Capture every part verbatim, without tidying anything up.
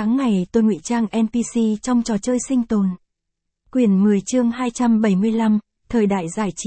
Tháng ngày tôi ngụy trang en pê xê trong trò chơi sinh tồn. Quyển mười chương hai trăm bảy mươi lăm, thời đại giải trí.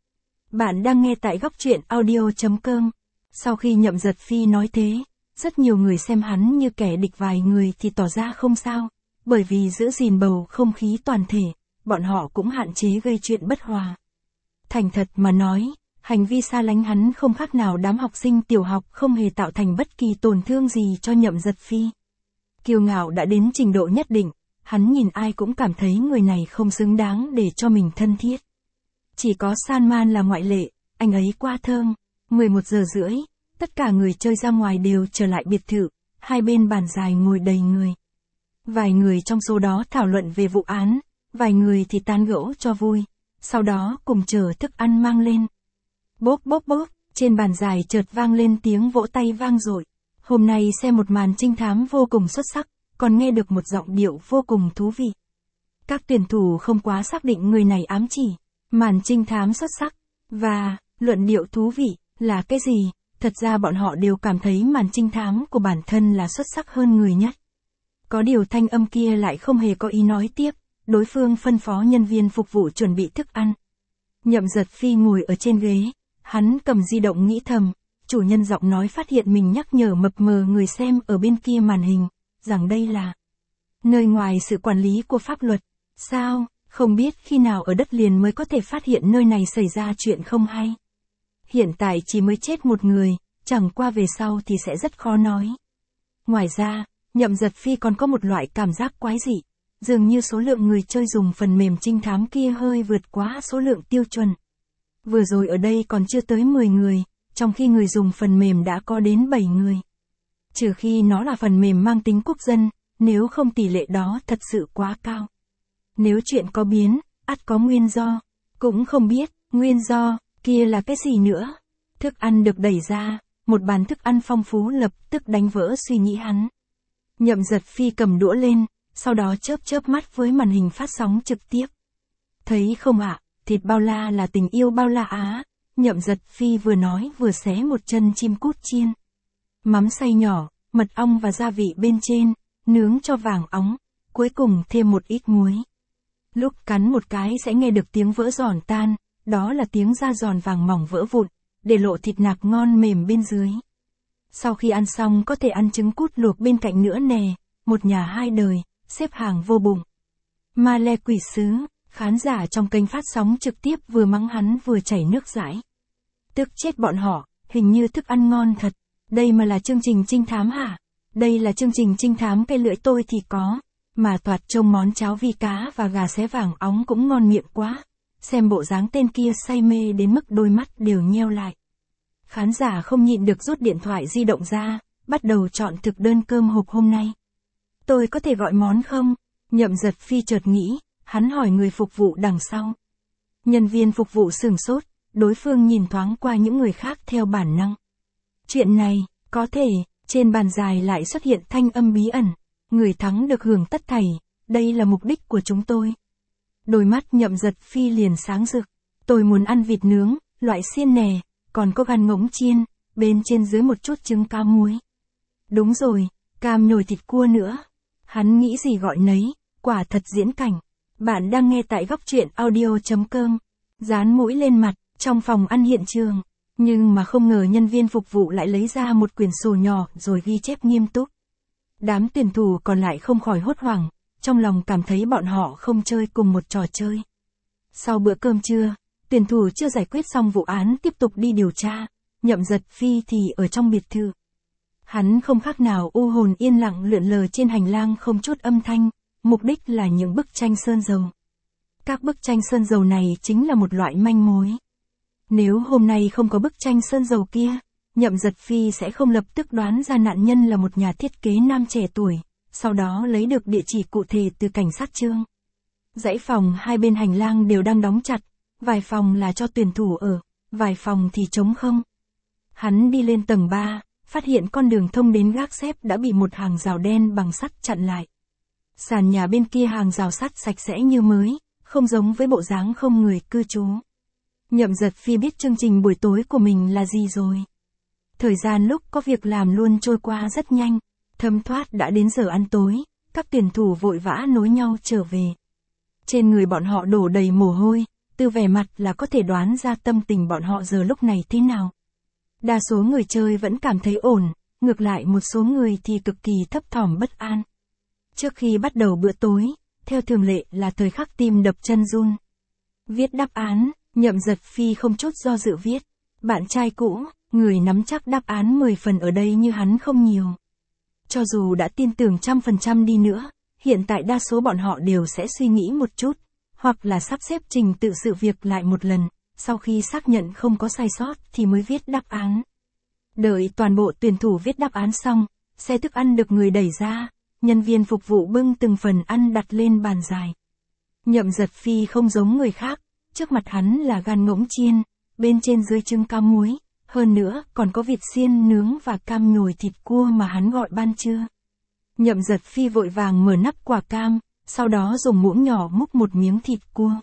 Bạn đang nghe tại góc truyện audio chấm com. Sau khi Nhậm Giật Phi nói thế, rất nhiều người xem hắn như kẻ địch, vài người thì tỏ ra không sao, bởi vì giữ gìn bầu không khí toàn thể, bọn họ cũng hạn chế gây chuyện bất hòa. Thành thật mà nói, hành vi xa lánh hắn không khác nào đám học sinh tiểu học, không hề tạo thành bất kỳ tổn thương gì cho Nhậm Giật Phi. Kiêu ngạo đã đến trình độ nhất định, hắn nhìn ai cũng cảm thấy người này không xứng đáng để cho mình thân thiết. Chỉ có Salman là ngoại lệ, anh ấy quá thơm. mười một giờ rưỡi, tất cả người chơi ra ngoài đều trở lại biệt thự, hai bên bàn dài ngồi đầy người. Vài người trong số đó thảo luận về vụ án, vài người thì tán gẫu cho vui, sau đó cùng chờ thức ăn mang lên. Bốp bốp bốp, trên bàn dài chợt vang lên tiếng vỗ tay vang dội. Hôm nay xem một màn trinh thám vô cùng xuất sắc, còn nghe được một giọng điệu vô cùng thú vị. Các tuyển thủ không quá xác định người này ám chỉ màn trinh thám xuất sắc và luận điệu thú vị là cái gì. Thật ra bọn họ đều cảm thấy màn trinh thám của bản thân là xuất sắc hơn người nhất. Có điều thanh âm kia lại không hề có ý nói tiếp, đối phương phân phó nhân viên phục vụ chuẩn bị thức ăn. Nhậm Giật Phi ngồi ở trên ghế, hắn cầm di động nghĩ thầm. Chủ nhân giọng nói phát hiện mình nhắc nhở mập mờ người xem ở bên kia màn hình, rằng đây là nơi ngoài sự quản lý của pháp luật. Sao, không biết khi nào ở đất liền mới có thể phát hiện nơi này xảy ra chuyện không hay. Hiện tại chỉ mới chết một người, chẳng qua về sau thì sẽ rất khó nói. Ngoài ra, Nhậm Giật Phi còn có một loại cảm giác quái dị, dường như số lượng người chơi dùng phần mềm trinh thám kia hơi vượt quá số lượng tiêu chuẩn. Vừa rồi ở đây còn chưa tới mười người. Trong khi người dùng phần mềm đã có đến bảy người. Trừ khi nó là phần mềm mang tính quốc dân, nếu không tỷ lệ đó thật sự quá cao. Nếu chuyện có biến, ắt có nguyên do. Cũng không biết, nguyên do, kia là cái gì nữa. Thức ăn được đẩy ra, một bàn thức ăn phong phú lập tức đánh vỡ suy nghĩ hắn. Nhậm Giật Phi cầm đũa lên, sau đó chớp chớp mắt với màn hình phát sóng trực tiếp. Thấy không ạ, thịt bao la là tình yêu bao la á. Nhậm Giật Phi vừa nói vừa xé một chân chim cút chiên. Mắm xay nhỏ, mật ong và gia vị bên trên, nướng cho vàng óng, cuối cùng thêm một ít muối. Lúc cắn một cái sẽ nghe được tiếng vỡ giòn tan, đó là tiếng da giòn vàng mỏng vỡ vụn, để lộ thịt nạc ngon mềm bên dưới. Sau khi ăn xong có thể ăn trứng cút luộc bên cạnh nữa nè, một nhà hai đời, xếp hàng vô bụng. Ma le quỷ sứ, khán giả trong kênh phát sóng trực tiếp vừa mắng hắn vừa chảy nước dãi. Tức chết bọn họ, hình như thức ăn ngon thật. Đây mà là chương trình trinh thám hả? Đây là chương trình trinh thám cây lưỡi tôi thì có. Mà thoạt trông món cháo vi cá và gà xé vàng óng cũng ngon miệng quá. Xem bộ dáng tên kia say mê đến mức đôi mắt đều nheo lại. Khán giả không nhịn được rút điện thoại di động ra, bắt đầu chọn thực đơn cơm hộp hôm nay. Tôi có thể gọi món không? Nhậm Giật Phi chợt nghĩ, hắn hỏi người phục vụ đằng sau. Nhân viên phục vụ sửng sốt. Đối phương nhìn thoáng qua những người khác theo bản năng. Chuyện này, có thể, trên bàn dài lại xuất hiện thanh âm bí ẩn. Người thắng được hưởng tất thảy, đây là mục đích của chúng tôi. Đôi mắt Nhậm Giật Phi liền sáng rực. Tôi muốn ăn vịt nướng, loại xiên nè, còn có gan ngỗng chiên, bên trên dưới một chút trứng cá muối. Đúng rồi, cam nhồi thịt cua nữa. Hắn nghĩ gì gọi nấy, quả thật diễn cảnh. Bạn đang nghe tại góc truyện audio chấm com. Dán mũi lên mặt. Trong phòng ăn hiện trường, nhưng mà không ngờ nhân viên phục vụ lại lấy ra một quyển sổ nhỏ rồi ghi chép nghiêm túc. Đám tuyển thủ còn lại không khỏi hốt hoảng, trong lòng cảm thấy bọn họ không chơi cùng một trò chơi. Sau bữa cơm trưa, tuyển thủ chưa giải quyết xong vụ án tiếp tục đi điều tra, Nhậm Giật Phi thì ở trong biệt thự. Hắn không khác nào u hồn yên lặng lượn lờ trên hành lang không chút âm thanh, mục đích là những bức tranh sơn dầu. Các bức tranh sơn dầu này chính là một loại manh mối. Nếu hôm nay không có bức tranh sơn dầu kia, Nhậm Giật Phi sẽ không lập tức đoán ra nạn nhân là một nhà thiết kế nam trẻ tuổi, sau đó lấy được địa chỉ cụ thể từ cảnh sát Trương. Dãy phòng hai bên hành lang đều đang đóng chặt, vài phòng là cho tuyển thủ ở, vài phòng thì trống không. Hắn đi lên tầng ba, phát hiện con đường thông đến gác xếp đã bị một hàng rào đen bằng sắt chặn lại. Sàn nhà bên kia hàng rào sắt sạch sẽ như mới, không giống với bộ dáng không người cư trú. Nhậm Giật Phi biết chương trình buổi tối của mình là gì rồi. Thời gian lúc có việc làm luôn trôi qua rất nhanh, Thấm thoát đã đến giờ ăn tối, các tuyển thủ vội vã nối nhau trở về. Trên người bọn họ đổ đầy mồ hôi, từ vẻ mặt là có thể đoán ra tâm tình bọn họ giờ lúc này thế nào. Đa số người chơi vẫn cảm thấy ổn, ngược lại một số người thì cực kỳ thấp thỏm bất an. Trước khi bắt đầu bữa tối, theo thường lệ là thời khắc tim đập chân run. Viết đáp án, Nhậm Giật Phi không chút do dự viết. Bạn trai cũ, người nắm chắc đáp án mười phần ở đây như hắn không nhiều. Cho dù đã tin tưởng trăm phần trăm đi nữa, hiện tại đa số bọn họ đều sẽ suy nghĩ một chút, hoặc là sắp xếp trình tự sự việc lại một lần, sau khi xác nhận không có sai sót thì mới viết đáp án. Đợi toàn bộ tuyển thủ viết đáp án xong, xe thức ăn được người đẩy ra, nhân viên phục vụ bưng từng phần ăn đặt lên bàn dài. Nhậm Giật Phi không giống người khác, trước mặt hắn là gan ngỗng chiên, bên trên dưới trứng cá muối, hơn nữa còn có vịt xiên nướng và cam nhồi thịt cua mà hắn gọi ban trưa. Nhậm Giật Phi vội vàng mở nắp quả cam, sau đó dùng muỗng nhỏ múc một miếng thịt cua.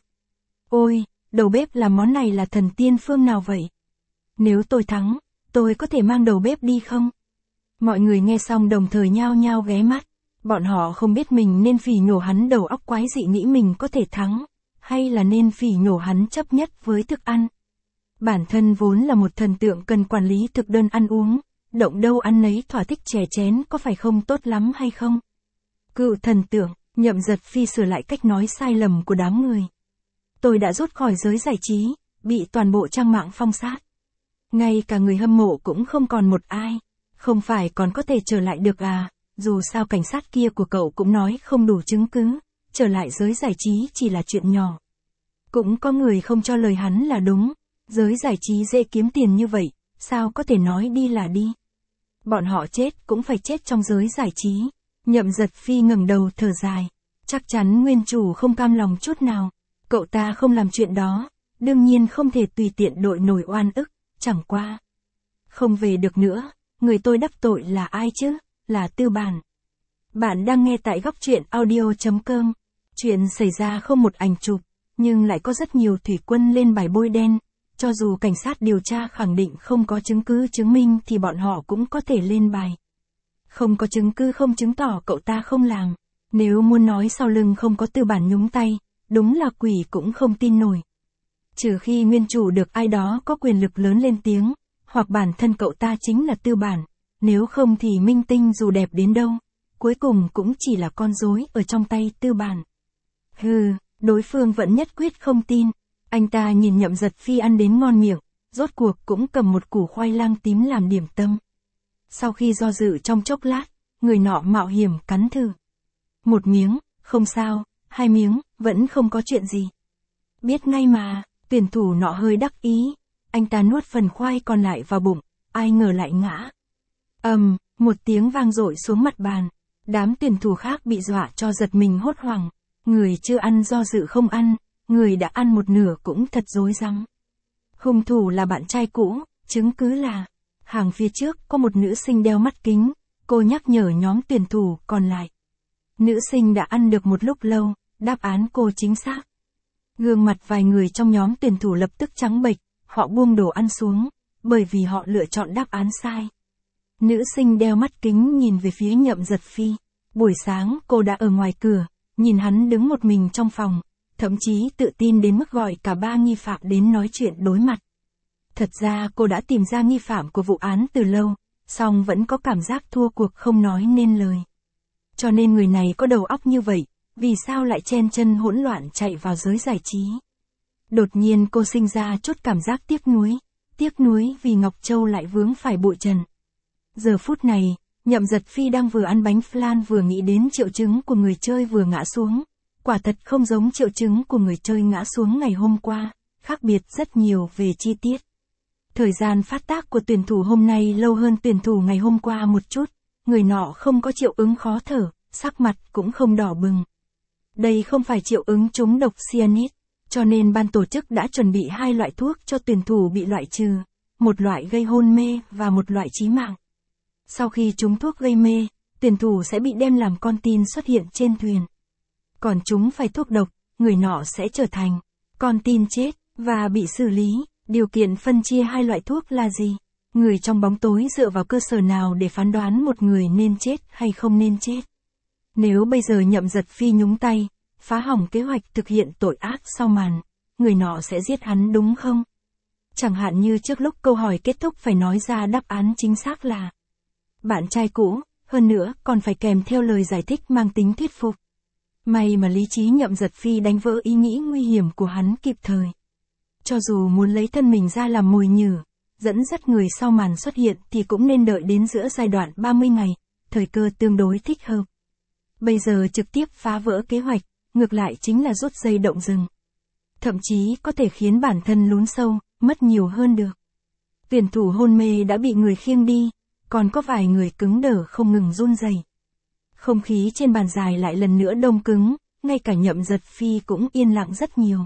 Ôi, đầu bếp làm món này là thần tiên phương nào vậy? Nếu tôi thắng, tôi có thể mang đầu bếp đi không? Mọi người nghe xong đồng thời nhao nhao ghé mắt. Bọn họ không biết mình nên phỉ nhổ hắn đầu óc quái dị nghĩ mình có thể thắng, hay là nên phỉ nhổ hắn chấp nhất với thức ăn. Bản thân vốn là một thần tượng cần quản lý thực đơn ăn uống, động đâu ăn nấy thỏa thích chè chén có phải không tốt lắm hay không? Cựu thần tượng, Nhậm Giật Phi sửa lại cách nói sai lầm của đám người. Tôi đã rút khỏi giới giải trí, bị toàn bộ trang mạng phong sát. Ngay cả người hâm mộ cũng không còn một ai, không phải còn có thể trở lại được à? Dù sao cảnh sát kia của cậu cũng nói không đủ chứng cứ, trở lại giới giải trí chỉ là chuyện nhỏ. Cũng có người không cho lời hắn là đúng, giới giải trí dễ kiếm tiền như vậy, sao có thể nói đi là đi. Bọn họ chết cũng phải chết trong giới giải trí. Nhậm Giật Phi ngẩng đầu thở dài, chắc chắn nguyên chủ không cam lòng chút nào, cậu ta không làm chuyện đó, đương nhiên không thể tùy tiện đội nổi oan ức, chẳng qua. Không về được nữa, người tôi đắc tội là ai chứ? Là Tư Bản. Bạn đang nghe tại góc truyện audio chấm com. Chuyện xảy ra không một ảnh chụp, nhưng lại có rất nhiều thủy quân lên bài bôi đen. Cho dù cảnh sát điều tra khẳng định không có chứng cứ chứng minh thì bọn họ cũng có thể lên bài. Không có chứng cứ không chứng tỏ cậu ta không làm. Nếu muốn nói sau lưng không có Tư Bản nhúng tay, đúng là quỷ cũng không tin nổi. Trừ khi nguyên chủ được ai đó có quyền lực lớn lên tiếng, hoặc bản thân cậu ta chính là Tư Bản. Nếu không thì minh tinh dù đẹp đến đâu, cuối cùng cũng chỉ là con rối ở trong tay Tư Bản. Hừ, đối phương vẫn nhất quyết không tin. Anh ta nhìn Nhậm Giật Phi ăn đến ngon miệng, rốt cuộc cũng cầm một củ khoai lang tím làm điểm tâm. Sau khi do dự trong chốc lát, người nọ mạo hiểm cắn thử. Một miếng, không sao, hai miếng, vẫn không có chuyện gì. Biết ngay mà, tuyển thủ nọ hơi đắc ý. Anh ta nuốt phần khoai còn lại vào bụng, ai ngờ lại ngã. Ầm, um, một tiếng vang dội xuống mặt bàn. Đám tuyển thủ khác bị dọa cho giật mình hốt hoảng. Người chưa ăn do dự không ăn, người đã ăn một nửa cũng thật rối rắm. Hung thủ là bạn trai cũ, chứng cứ là hàng phía trước có một nữ sinh đeo mắt kính, cô nhắc nhở nhóm tuyển thủ còn lại. Nữ sinh đã ăn được một lúc lâu, đáp án cô chính xác. Gương mặt vài người trong nhóm tuyển thủ lập tức trắng bệch, họ buông đồ ăn xuống, bởi vì họ lựa chọn đáp án sai. Nữ sinh đeo mắt kính nhìn về phía Nhậm Giật Phi. Buổi sáng cô đã ở ngoài cửa, nhìn hắn đứng một mình trong phòng, thậm chí tự tin đến mức gọi cả ba nghi phạm đến nói chuyện đối mặt. Thật ra cô đã tìm ra nghi phạm của vụ án từ lâu, song vẫn có cảm giác thua cuộc không nói nên lời. Cho nên người này có đầu óc như vậy, vì sao lại chen chân hỗn loạn chạy vào giới giải trí. Đột nhiên cô sinh ra chút cảm giác tiếc nuối, tiếc nuối vì Ngọc Châu lại vướng phải bụi trần. Giờ phút này, Nhậm Giật Phi đang vừa ăn bánh flan vừa nghĩ đến triệu chứng của người chơi vừa ngã xuống. Quả thật không giống triệu chứng của người chơi ngã xuống ngày hôm qua, khác biệt rất nhiều về chi tiết. Thời gian phát tác của tuyển thủ hôm nay lâu hơn tuyển thủ ngày hôm qua một chút, người nọ không có triệu ứng khó thở, sắc mặt cũng không đỏ bừng. Đây không phải triệu ứng trúng độc cyanide, cho nên ban tổ chức đã chuẩn bị hai loại thuốc cho tuyển thủ bị loại trừ, một loại gây hôn mê và một loại chí mạng. Sau khi trúng thuốc gây mê, tuyển thủ sẽ bị đem làm con tin xuất hiện trên thuyền. Còn chúng phải thuốc độc, người nọ sẽ trở thành con tin chết và bị xử lý. Điều kiện phân chia hai loại thuốc là gì? Người trong bóng tối dựa vào cơ sở nào để phán đoán một người nên chết hay không nên chết? Nếu bây giờ Nhậm Giật Phi nhúng tay, phá hỏng kế hoạch thực hiện tội ác sau màn, người nọ sẽ giết hắn đúng không? Chẳng hạn như trước lúc câu hỏi kết thúc phải nói ra đáp án chính xác là bạn trai cũ, hơn nữa còn phải kèm theo lời giải thích mang tính thuyết phục. May mà lý trí Nhậm Giật Phi đánh vỡ ý nghĩ nguy hiểm của hắn kịp thời. Cho dù muốn lấy thân mình ra làm mồi nhử, dẫn dắt người sau màn xuất hiện thì cũng nên đợi đến giữa giai đoạn ba mươi ngày, thời cơ tương đối thích hợp. Bây giờ trực tiếp phá vỡ kế hoạch, ngược lại chính là rút dây động rừng. Thậm chí có thể khiến bản thân lún sâu, mất nhiều hơn được. Tuyển thủ hôn mê đã bị người khiêng đi, còn có vài người cứng đờ không ngừng run rẩy. Không khí trên bàn dài lại lần nữa đông cứng, ngay cả Nhậm Giật Phi cũng yên lặng rất nhiều.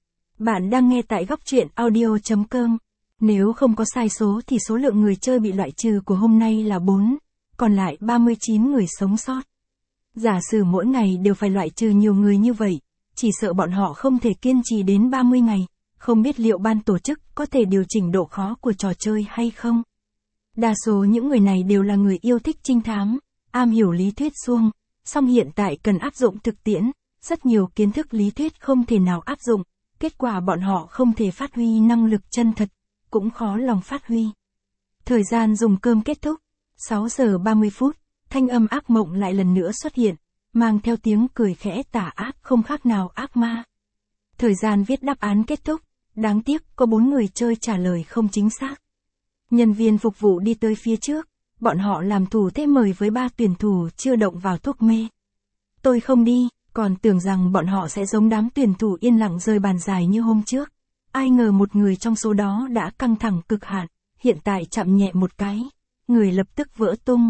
Bạn đang nghe tại góc truyện audio chấm com. Nếu không có sai số thì số lượng người chơi bị loại trừ của hôm nay là bốn, còn lại ba mươi chín người sống sót. Giả sử mỗi ngày đều phải loại trừ nhiều người như vậy, chỉ sợ bọn họ không thể kiên trì đến ba mươi ngày, không biết liệu ban tổ chức có thể điều chỉnh độ khó của trò chơi hay không. Đa số những người này đều là người yêu thích trinh thám, am hiểu lý thuyết suông, song hiện tại cần áp dụng thực tiễn, rất nhiều kiến thức lý thuyết không thể nào áp dụng, kết quả bọn họ không thể phát huy năng lực chân thật, cũng khó lòng phát huy. Thời gian dùng cơm kết thúc, sáu giờ ba mươi phút, thanh âm ác mộng lại lần nữa xuất hiện, mang theo tiếng cười khẽ tà ác không khác nào ác ma. Thời gian viết đáp án kết thúc, đáng tiếc có bốn người chơi trả lời không chính xác. Nhân viên phục vụ đi tới phía trước, bọn họ làm thủ thế mời với ba tuyển thủ chưa động vào thuốc mê. Tôi không đi, còn tưởng rằng bọn họ sẽ giống đám tuyển thủ yên lặng rời bàn dài như hôm trước. Ai ngờ một người trong số đó đã căng thẳng cực hạn, hiện tại chạm nhẹ một cái, người lập tức vỡ tung.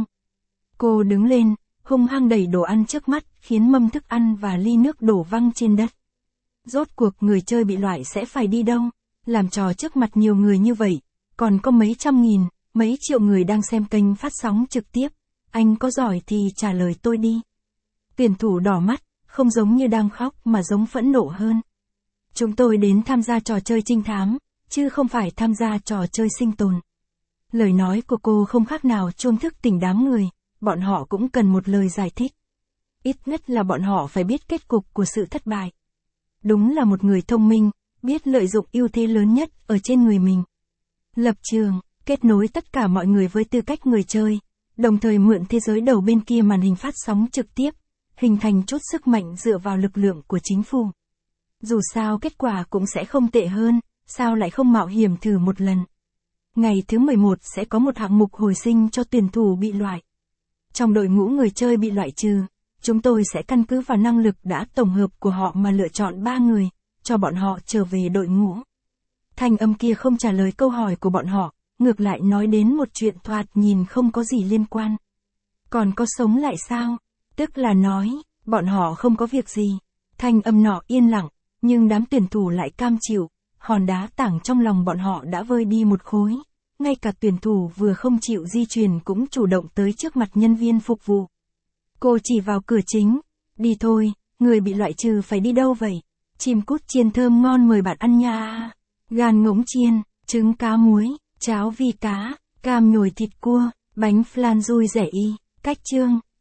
Cô đứng lên, hung hăng đẩy đồ ăn trước mắt, khiến mâm thức ăn và ly nước đổ văng trên đất. Rốt cuộc người chơi bị loại sẽ phải đi đâu? Làm trò trước mặt nhiều người như vậy, còn có mấy trăm nghìn, mấy triệu người đang xem kênh phát sóng trực tiếp. Anh có giỏi thì trả lời tôi đi. Tuyển thủ đỏ mắt, không giống như đang khóc mà giống phẫn nộ hơn. Chúng tôi đến tham gia trò chơi trinh thám, chứ không phải tham gia trò chơi sinh tồn. Lời nói của cô không khác nào chuông thức tỉnh đám người, bọn họ cũng cần một lời giải thích. Ít nhất là bọn họ phải biết kết cục của sự thất bại. Đúng là một người thông minh, biết lợi dụng ưu thế lớn nhất ở trên người mình. Lập trường, kết nối tất cả mọi người với tư cách người chơi, đồng thời mượn thế giới đầu bên kia màn hình phát sóng trực tiếp, hình thành chút sức mạnh dựa vào lực lượng của chính phủ. Dù sao kết quả cũng sẽ không tệ hơn, sao lại không mạo hiểm thử một lần. Ngày thứ mười một sẽ có một hạng mục hồi sinh cho tuyển thủ bị loại. Trong đội ngũ người chơi bị loại trừ, chúng tôi sẽ căn cứ vào năng lực đã tổng hợp của họ mà lựa chọn ba người, cho bọn họ trở về đội ngũ. Thanh âm kia không trả lời câu hỏi của bọn họ, ngược lại nói đến một chuyện thoạt nhìn không có gì liên quan. Còn có sống lại sao? Tức là nói, bọn họ không có việc gì. Thanh âm nọ yên lặng, nhưng đám tuyển thủ lại cam chịu, hòn đá tảng trong lòng bọn họ đã vơi đi một khối. Ngay cả tuyển thủ vừa không chịu di chuyển cũng chủ động tới trước mặt nhân viên phục vụ. Cô chỉ vào cửa chính, đi thôi, người bị loại trừ phải đi đâu vậy? Chim cút chiên thơm ngon mời bạn ăn nha. Gan ngỗng chiên, trứng cá muối, cháo vi cá, cam nhồi thịt cua, bánh flan rui rẻ y. Cách chương,